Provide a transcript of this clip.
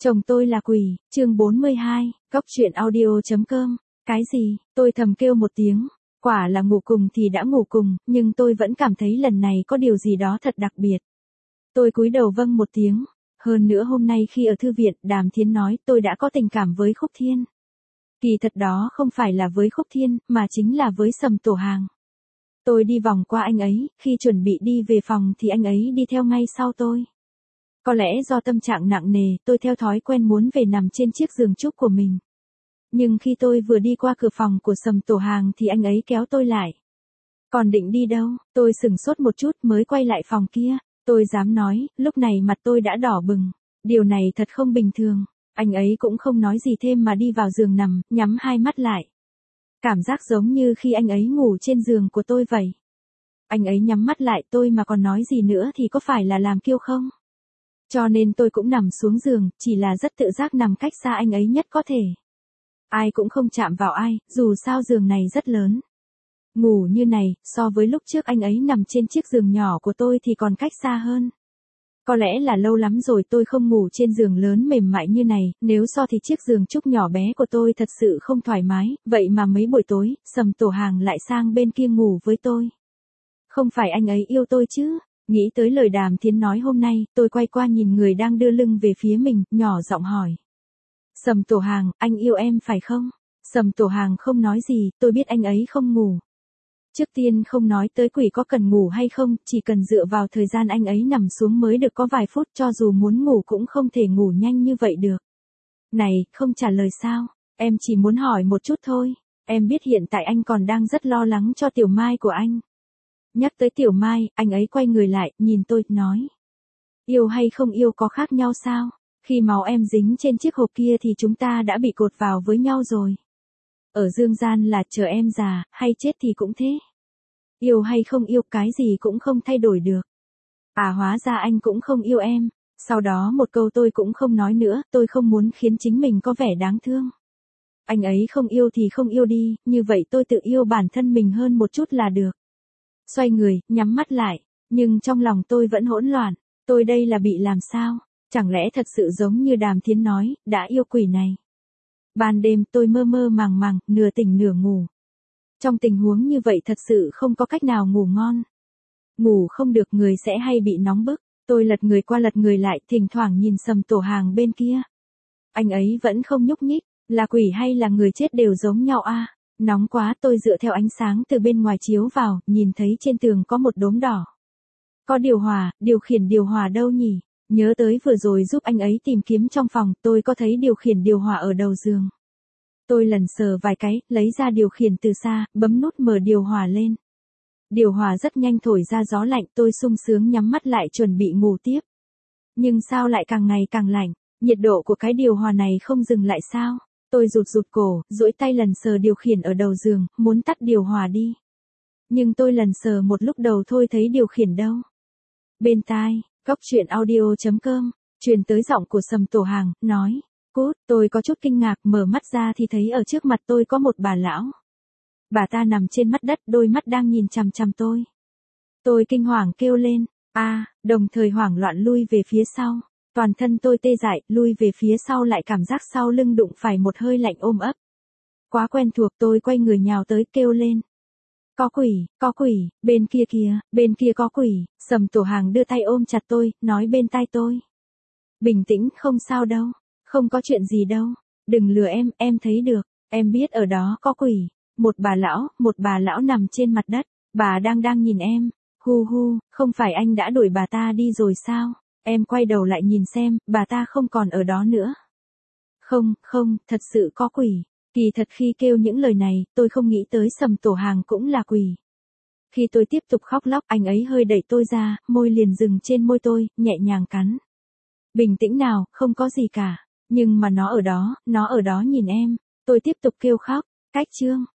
Chồng tôi là quỷ, chương 42, Cốc truyện audio.com. Cái gì? Tôi thầm kêu một tiếng. Quả là ngủ cùng thì đã ngủ cùng, nhưng tôi vẫn cảm thấy lần này có điều gì đó thật đặc biệt. Tôi cúi đầu vâng một tiếng. Hơn nữa hôm nay khi ở thư viện, Đàm Thiến nói tôi đã có tình cảm với Khúc Thiên. Kỳ thật đó không phải là với Khúc Thiên, mà chính là với Sầm Tổ Hàng. Tôi đi vòng qua anh ấy, khi chuẩn bị đi về phòng thì anh ấy đi theo ngay sau tôi. Có lẽ do tâm trạng nặng nề, tôi theo thói quen muốn về nằm trên chiếc giường trúc của mình. Nhưng khi tôi vừa đi qua cửa phòng của Sầm Tổ Hàng thì anh ấy kéo tôi lại. Còn định đi đâu? Tôi sửng sốt một chút mới quay lại phòng kia. Tôi dám nói, lúc này mặt tôi đã đỏ bừng. Điều này thật không bình thường. Anh ấy cũng không nói gì thêm mà đi vào giường nằm, nhắm hai mắt lại. Cảm giác giống như khi anh ấy ngủ trên giường của tôi vậy. Anh ấy nhắm mắt lại tôi mà còn nói gì nữa thì có phải là làm kiêu không? Cho nên tôi cũng nằm xuống giường, chỉ là rất tự giác nằm cách xa anh ấy nhất có thể. Ai cũng không chạm vào ai, dù sao giường này rất lớn. Ngủ như này, so với lúc trước anh ấy nằm trên chiếc giường nhỏ của tôi thì còn cách xa hơn. Có lẽ là lâu lắm rồi tôi không ngủ trên giường lớn mềm mại như này, nếu so thì chiếc giường trúc nhỏ bé của tôi thật sự không thoải mái, vậy mà mấy buổi tối, Sầm Tổ Hàng lại sang bên kia ngủ với tôi. Không phải anh ấy yêu tôi chứ? Nghĩ tới lời Đàm Thiến nói hôm nay, tôi quay qua nhìn người đang đưa lưng về phía mình, nhỏ giọng hỏi. Sầm Tổ Hàng, anh yêu em phải không? Sầm Tổ Hàng không nói gì, tôi biết anh ấy không ngủ. Trước tiên không nói tới quỷ có cần ngủ hay không, chỉ cần dựa vào thời gian anh ấy nằm xuống mới được có vài phút, cho dù muốn ngủ cũng không thể ngủ nhanh như vậy được. Này, không trả lời sao? Em chỉ muốn hỏi một chút thôi. Em biết hiện tại anh còn đang rất lo lắng cho Tiểu Mai của anh. Nhắc tới Tiểu Mai, anh ấy quay người lại, nhìn tôi, nói. Yêu hay không yêu có khác nhau sao? Khi máu em dính trên chiếc hộp kia thì chúng ta đã bị cột vào với nhau rồi. Ở dương gian là chờ em già, hay chết thì cũng thế. Yêu hay không yêu cái gì cũng không thay đổi được. À hóa ra anh cũng không yêu em. Sau đó một câu tôi cũng không nói nữa, tôi không muốn khiến chính mình có vẻ đáng thương. Anh ấy không yêu thì không yêu đi, như vậy tôi tự yêu bản thân mình hơn một chút là được. Xoay người, nhắm mắt lại, nhưng trong lòng tôi vẫn hỗn loạn, tôi đây là bị làm sao? Chẳng lẽ thật sự giống như Đàm Thiến nói, đã yêu quỷ này? Ban đêm tôi mơ mơ màng màng, nửa tỉnh nửa ngủ. Trong tình huống như vậy thật sự không có cách nào ngủ ngon. Ngủ không được người sẽ hay bị nóng bức, tôi lật người qua lật người lại, thỉnh thoảng nhìn Sầm Tổ Hàng bên kia. Anh ấy vẫn không nhúc nhích, là quỷ hay là người chết đều giống nhau à? Nóng quá tôi dựa theo ánh sáng từ bên ngoài chiếu vào, nhìn thấy trên tường có một đốm đỏ. Có điều hòa, điều khiển điều hòa đâu nhỉ? Nhớ tới vừa rồi giúp anh ấy tìm kiếm trong phòng, tôi có thấy điều khiển điều hòa ở đầu giường. Tôi lần sờ vài cái, lấy ra điều khiển từ xa, bấm nút mở điều hòa lên. Điều hòa rất nhanh thổi ra gió lạnh, tôi sung sướng nhắm mắt lại chuẩn bị ngủ tiếp. Nhưng sao lại càng ngày càng lạnh, nhiệt độ của cái điều hòa này không dừng lại sao? Tôi rụt cổ, duỗi tay lần sờ điều khiển ở đầu giường, muốn tắt điều hòa đi. Nhưng tôi lần sờ một lúc đầu thôi thấy điều khiển đâu. Bên tai, Cốc truyện audio.com, truyền tới giọng của Sầm Tổ Hàng, nói. Cút, tôi có chút kinh ngạc, mở mắt ra thì thấy ở trước mặt tôi có một bà lão. Bà ta nằm trên mặt đất, đôi mắt đang nhìn chằm chằm tôi. Tôi kinh hoàng kêu lên, đồng thời hoảng loạn lui về phía sau. Toàn thân tôi tê dại, lui về phía sau lại cảm giác sau lưng đụng phải một hơi lạnh ôm ấp. Quá quen thuộc tôi quay người nhào tới kêu lên. Có quỷ, bên kia có quỷ, Sầm Tổ Hàng đưa tay ôm chặt tôi, nói bên tai tôi. Bình tĩnh, không sao đâu, không có chuyện gì đâu, đừng lừa em thấy được, em biết ở đó có quỷ. Một bà lão nằm trên mặt đất, bà đang nhìn em, không phải anh đã đuổi bà ta đi rồi sao? Em quay đầu lại nhìn xem, bà ta không còn ở đó nữa. Không, thật sự có quỷ. Kỳ thật khi kêu những lời này, tôi không nghĩ tới Sầm Tổ Hàng cũng là quỷ. Khi tôi tiếp tục khóc lóc, anh ấy hơi đẩy tôi ra, môi liền dừng trên môi tôi, nhẹ nhàng cắn. Bình tĩnh nào, không có gì cả. Nhưng mà nó ở đó nhìn em. Tôi tiếp tục kêu khóc. Cách chương.